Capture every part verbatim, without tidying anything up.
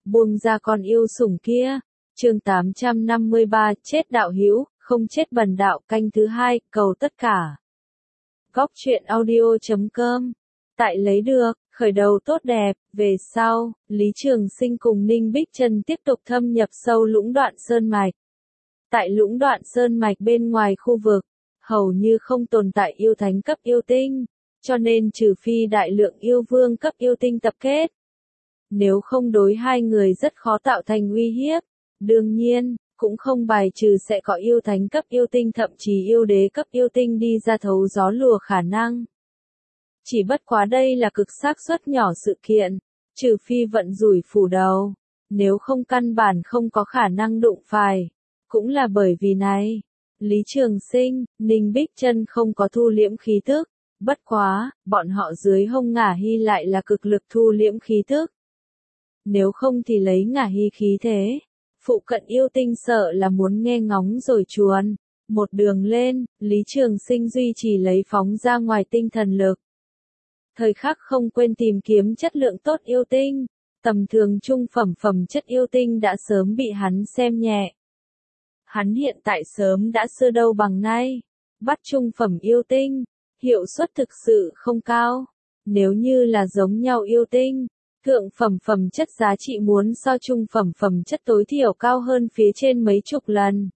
buông ra con yêu sủng kia. Chương tám trăm năm mươi ba, chết đạo hữu, không chết bần đạo, canh thứ hai, cầu tất cả. Góc truyện audio chấm com. Tại lấy được, khởi đầu tốt đẹp, về sau, Lý Trường Sinh cùng Ninh Bích Trân tiếp tục thâm nhập sâu lũng đoạn sơn mạch. Tại lũng đoạn sơn mạch bên ngoài khu vực, hầu như không tồn tại yêu thánh cấp yêu tinh, cho nên trừ phi đại lượng yêu vương cấp yêu tinh tập kết. Nếu không đối hai người rất khó tạo thành uy hiếp. Đương nhiên, cũng không bài trừ sẽ có yêu thánh cấp yêu tinh thậm chí yêu đế cấp yêu tinh đi ra thấu gió lùa khả năng. Chỉ bất quá đây là cực xác suất nhỏ sự kiện, trừ phi vận rủi phủ đầu, nếu không căn bản không có khả năng đụng phải. Cũng là bởi vì này, Lý Trường Sinh, Ninh Bích Trân không có thu liễm khí tức, bất quá, bọn họ dưới hông Ngả Hy lại là cực lực thu liễm khí tức. Nếu không thì lấy Ngả Hy khí thế, phụ cận yêu tinh sợ là muốn nghe ngóng rồi chuồn. Một đường lên, Lý Trường Sinh duy trì lấy phóng ra ngoài tinh thần lực. Thời khắc không quên tìm kiếm chất lượng tốt yêu tinh, tầm thường trung phẩm phẩm chất yêu tinh đã sớm bị hắn xem nhẹ. Hắn hiện tại sớm đã xưa đâu bằng nay, bắt trung phẩm yêu tinh, hiệu suất thực sự không cao. Nếu như là giống nhau yêu tinh, thượng phẩm phẩm chất giá trị muốn so trung phẩm phẩm chất tối thiểu cao hơn phía trên mấy chục lần.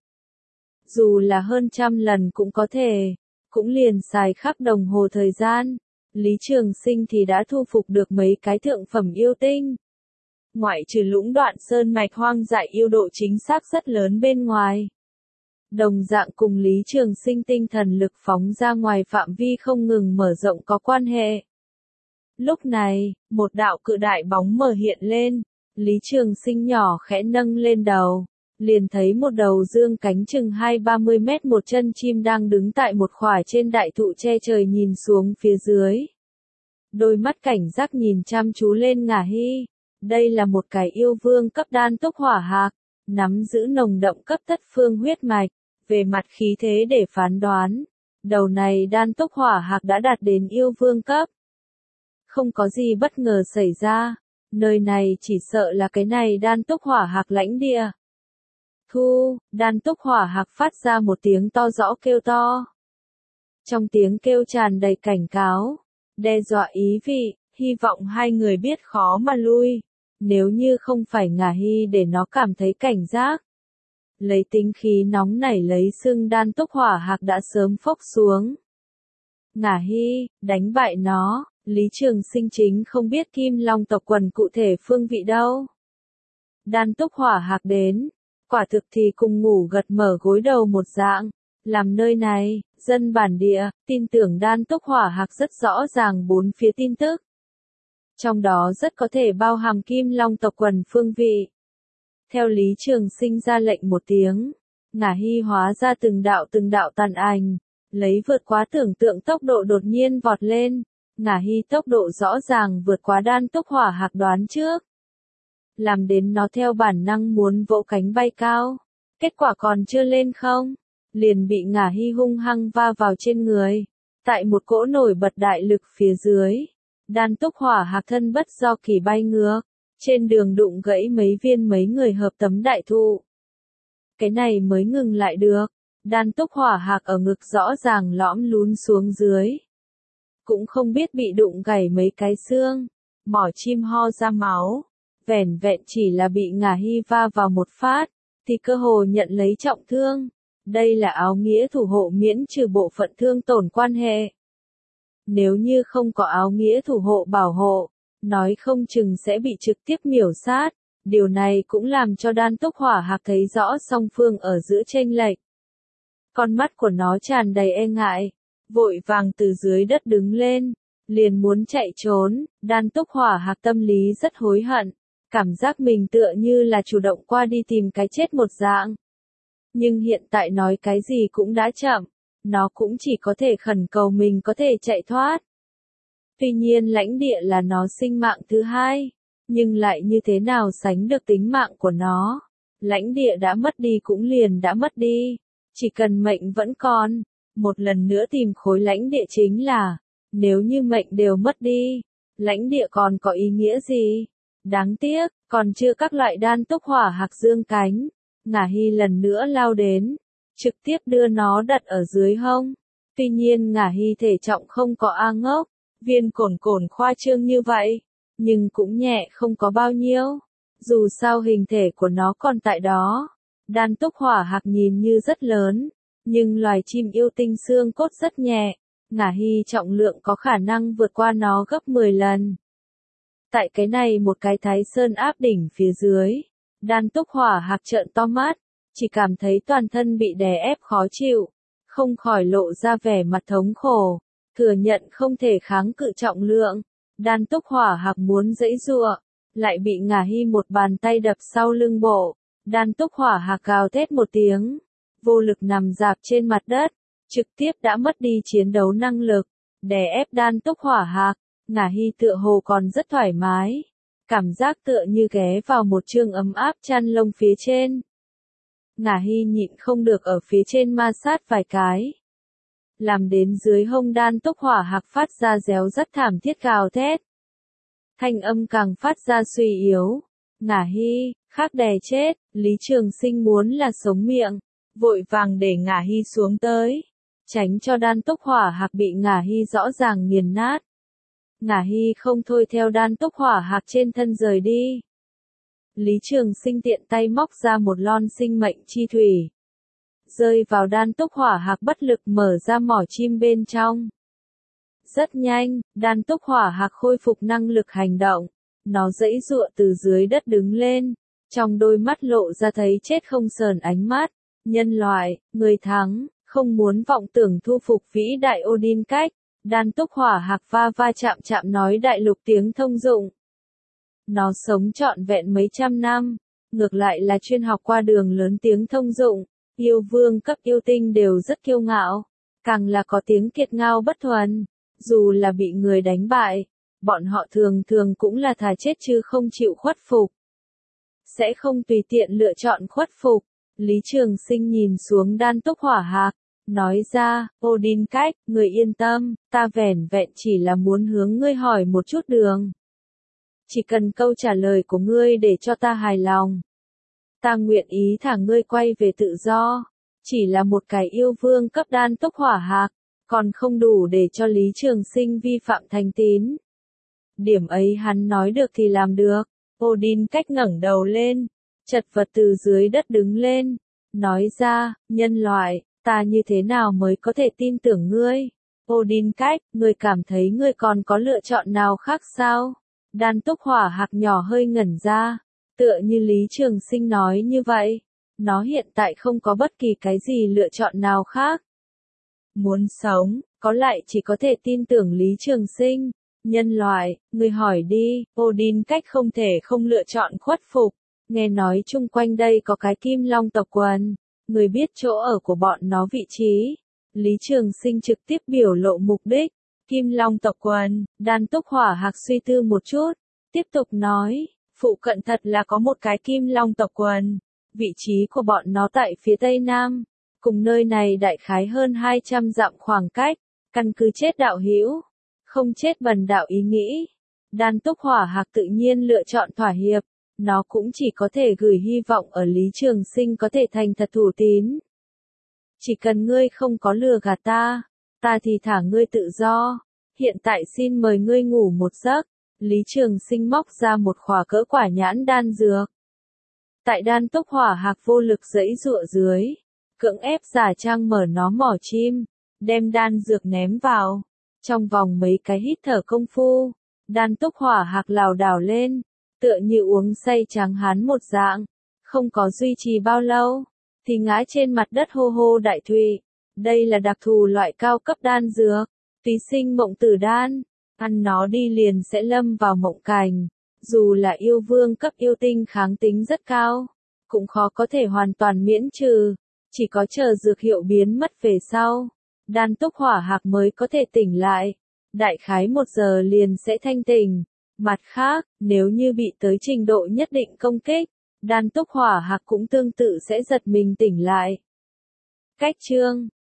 Dù là hơn trăm lần cũng có thể, cũng liền xài khắp đồng hồ thời gian. Lý Trường Sinh thì đã thu phục được mấy cái thượng phẩm yêu tinh. Ngoại trừ lũng đoạn sơn mạch hoang dại yêu độ chính xác rất lớn bên ngoài. Đồng dạng cùng Lý Trường Sinh tinh thần lực phóng ra ngoài phạm vi không ngừng mở rộng có quan hệ. Lúc này, một đạo cự đại bóng mờ hiện lên, Lý Trường Sinh nhỏ khẽ nâng lên đầu, liền thấy một đầu dương cánh chừng hai ba mươi mét một chân chim đang đứng tại một khỏa trên đại thụ che trời nhìn xuống phía dưới. Đôi mắt cảnh giác nhìn chăm chú lên Ngả Hy, đây là một cái yêu vương cấp đan túc hỏa hạc, nắm giữ nồng đậm cấp thất phương huyết mạch, về mặt khí thế để phán đoán, đầu này đan túc hỏa hạc đã đạt đến yêu vương cấp. Không có gì bất ngờ xảy ra, nơi này chỉ sợ là cái này đan túc hỏa hạc lãnh địa. Thu, đan túc hỏa hạc phát ra một tiếng to rõ kêu to. Trong tiếng kêu tràn đầy cảnh cáo, đe dọa ý vị, hy vọng hai người biết khó mà lui, nếu như không phải Ngả Hy để nó cảm thấy cảnh giác. Lấy tính khí nóng nảy lấy xương đan túc hỏa hạc đã sớm phốc xuống. Ngả Hy, đánh bại nó. Lý Trường Sinh chính không biết Kim Long tộc quần cụ thể phương vị đâu. Đan túc hỏa hạc đến, quả thực thì cùng ngủ gật mở gối đầu một dạng. Làm nơi này, dân bản địa, tin tưởng đan túc hỏa hạc rất rõ ràng bốn phía tin tức. Trong đó rất có thể bao hàm Kim Long tộc quần phương vị. Theo Lý Trường Sinh ra lệnh một tiếng, Ngả Hy hóa ra từng đạo từng đạo tàn ảnh, lấy vượt quá tưởng tượng tốc độ đột nhiên vọt lên. Ngả Hy tốc độ rõ ràng vượt quá đan túc hỏa hạc đoán trước. Làm đến nó theo bản năng muốn vỗ cánh bay cao. Kết quả còn chưa lên không, liền bị Ngả Hy hung hăng va vào trên người. Tại một cỗ nổi bật đại lực phía dưới, đan túc hỏa hạc thân bất do kỳ bay ngược. Trên đường đụng gãy mấy viên mấy người hợp tấm đại thụ. Cái này mới ngừng lại được. Đan túc hỏa hạc ở ngực rõ ràng lõm lún xuống dưới. Cũng không biết bị đụng gãy mấy cái xương, mỏ chim ho ra máu, vẻn vẹn chỉ là bị Ngả Hy va vào một phát, thì cơ hồ nhận lấy trọng thương. Đây là áo nghĩa thủ hộ miễn trừ bộ phận thương tổn quan hệ. Nếu như không có áo nghĩa thủ hộ bảo hộ, nói không chừng sẽ bị trực tiếp miểu sát. Điều này cũng làm cho đan túc hỏa hạc thấy rõ song phương ở giữa chênh lệch. Con mắt của nó tràn đầy e ngại. Vội vàng từ dưới đất đứng lên, liền muốn chạy trốn. Đan túc hỏa hạc tâm lý rất hối hận, cảm giác mình tựa như là chủ động qua đi tìm cái chết một dạng. Nhưng hiện tại nói cái gì cũng đã chậm, nó cũng chỉ có thể khẩn cầu mình có thể chạy thoát. Tuy nhiên lãnh địa là nó sinh mạng thứ hai, nhưng lại như thế nào sánh được tính mạng của nó. Lãnh địa đã mất đi cũng liền đã mất đi, chỉ cần mệnh vẫn còn. Một lần nữa tìm khối lãnh địa chính là, nếu như mệnh đều mất đi, lãnh địa còn có ý nghĩa gì? Đáng tiếc, còn chưa các loại đan túc hỏa hạc dương cánh. Ngả Hy lần nữa lao đến, trực tiếp đưa nó đặt ở dưới hông. Tuy nhiên Ngả Hy thể trọng không có A Ngốc, Viên Cổn Cổn khoa trương như vậy, nhưng cũng nhẹ không có bao nhiêu. Dù sao hình thể của nó còn tại đó. Đan túc hỏa hạc nhìn như rất lớn, nhưng loài chim yêu tinh xương cốt rất nhẹ. Ngả Hy trọng lượng có khả năng vượt qua nó gấp mười lần. Tại cái này một cái Thái Sơn áp đỉnh phía dưới, đan túc hỏa hạc trợn to mắt, chỉ cảm thấy toàn thân bị đè ép khó chịu, không khỏi lộ ra vẻ mặt thống khổ, thừa nhận không thể kháng cự trọng lượng. Đan túc hỏa hạc muốn giãy giụa, lại bị Ngả Hy một bàn tay đập sau lưng bộ. Đan túc hỏa hạc gào thét một tiếng, vô lực nằm rạp trên mặt đất, trực tiếp đã mất đi chiến đấu năng lực, đè ép đan túc hỏa hạc. Ngả Hy tựa hồ còn rất thoải mái, cảm giác tựa như ghé vào một chương ấm áp chăn lông phía trên. Ngả Hy nhịn không được ở phía trên ma sát vài cái, làm đến dưới hông đan túc hỏa hạc phát ra réo rất thảm thiết gào thét. Thanh âm càng phát ra suy yếu. Ngả Hy, khác đè chết, Lý Trường Sinh muốn là sống miệng, vội vàng để Ngả Hy xuống tới, tránh cho đan túc hỏa hạc bị Ngả Hy rõ ràng nghiền nát. Ngả Hy không thôi theo đan túc hỏa hạc trên thân rời đi. Lý Trường Sinh tiện tay móc ra một lon sinh mệnh chi thủy, rơi vào đan túc hỏa hạc bất lực mở ra mỏ chim bên trong. Rất nhanh, đan túc hỏa hạc khôi phục năng lực hành động, nó giãy giụa từ dưới đất đứng lên, trong đôi mắt lộ ra thấy chết không sờn ánh mắt. Nhân loại, người thắng, không muốn vọng tưởng thu phục vĩ đại Odin cách. Đan túc hỏa hạc va va chạm chạm nói đại lục tiếng thông dụng. Nó sống trọn vẹn mấy trăm năm, ngược lại là chuyên học qua đường lớn tiếng thông dụng. Yêu vương cấp yêu tinh đều rất kiêu ngạo, càng là có tiếng kiệt ngao bất thuần. Dù là bị người đánh bại, bọn họ thường thường cũng là thà chết chứ không chịu khuất phục. Sẽ không tùy tiện lựa chọn khuất phục. Lý Trường Sinh nhìn xuống đan túc hỏa hạc, nói ra, Odin cách, người yên tâm, ta vẻn vẹn chỉ là muốn hướng ngươi hỏi một chút đường. Chỉ cần câu trả lời của ngươi để cho ta hài lòng, ta nguyện ý thả ngươi quay về tự do. Chỉ là một cái yêu vương cấp đan túc hỏa hạc, còn không đủ để cho Lý Trường Sinh vi phạm thành tín. Điểm ấy hắn nói được thì làm được. Odin cách ngẩng đầu lên, chật vật từ dưới đất đứng lên, nói ra, nhân loại, ta như thế nào mới có thể tin tưởng ngươi? Odin cách, ngươi cảm thấy ngươi còn có lựa chọn nào khác sao? Đan túc hỏa hạc nhỏ hơi ngẩn ra, tựa như Lý Trường Sinh nói như vậy. Nó hiện tại không có bất kỳ cái gì lựa chọn nào khác. Muốn sống, có lại chỉ có thể tin tưởng Lý Trường Sinh. Nhân loại, ngươi hỏi đi, Odin cách không thể không lựa chọn khuất phục. Nghe nói chung quanh đây có cái Kim Long tộc quần, người biết chỗ ở của bọn nó vị trí. Lý Trường Sinh trực tiếp biểu lộ mục đích. Kim Long tộc quần, đan túc hỏa hạc suy tư một chút, tiếp tục nói, phụ cận thật là có một cái Kim Long tộc quần. Vị trí của bọn nó tại phía tây nam, cùng nơi này đại khái hơn hai trăm dặm khoảng cách. Căn cứ chết đạo hữu, không chết bần đạo ý nghĩ. Đan túc hỏa hạc tự nhiên lựa chọn thỏa hiệp, nó cũng chỉ có thể gửi hy vọng ở Lý Trường Sinh có thể thành thật thủ tín. Chỉ cần ngươi không có lừa gạt ta, ta thì thả ngươi tự do. Hiện tại xin mời ngươi ngủ một giấc. Lý Trường Sinh móc ra một khỏa cỡ quả nhãn đan dược. Tại đan túc hỏa hạc vô lực giãy giụa dưới, cưỡng ép giả trang mở nó mỏ chim, đem đan dược ném vào. Trong vòng mấy cái hít thở công phu, đan túc hỏa hạc lảo đảo lên, tựa như uống say tráng hán một dạng, không có duy trì bao lâu, thì ngã trên mặt đất hô hô đại thụy. Đây là đặc thù loại cao cấp đan dược, túy sinh mộng tử đan, ăn nó đi liền sẽ lâm vào mộng cảnh. Dù là yêu vương cấp yêu tinh kháng tính rất cao, cũng khó có thể hoàn toàn miễn trừ, chỉ có chờ dược hiệu biến mất về sau, đan túc hỏa hạc mới có thể tỉnh lại. Đại khái một giờ liền sẽ thanh tỉnh. Mặt khác, nếu như bị tới trình độ nhất định công kích, đan túc hỏa hạc cũng tương tự sẽ giật mình tỉnh lại. Cách chương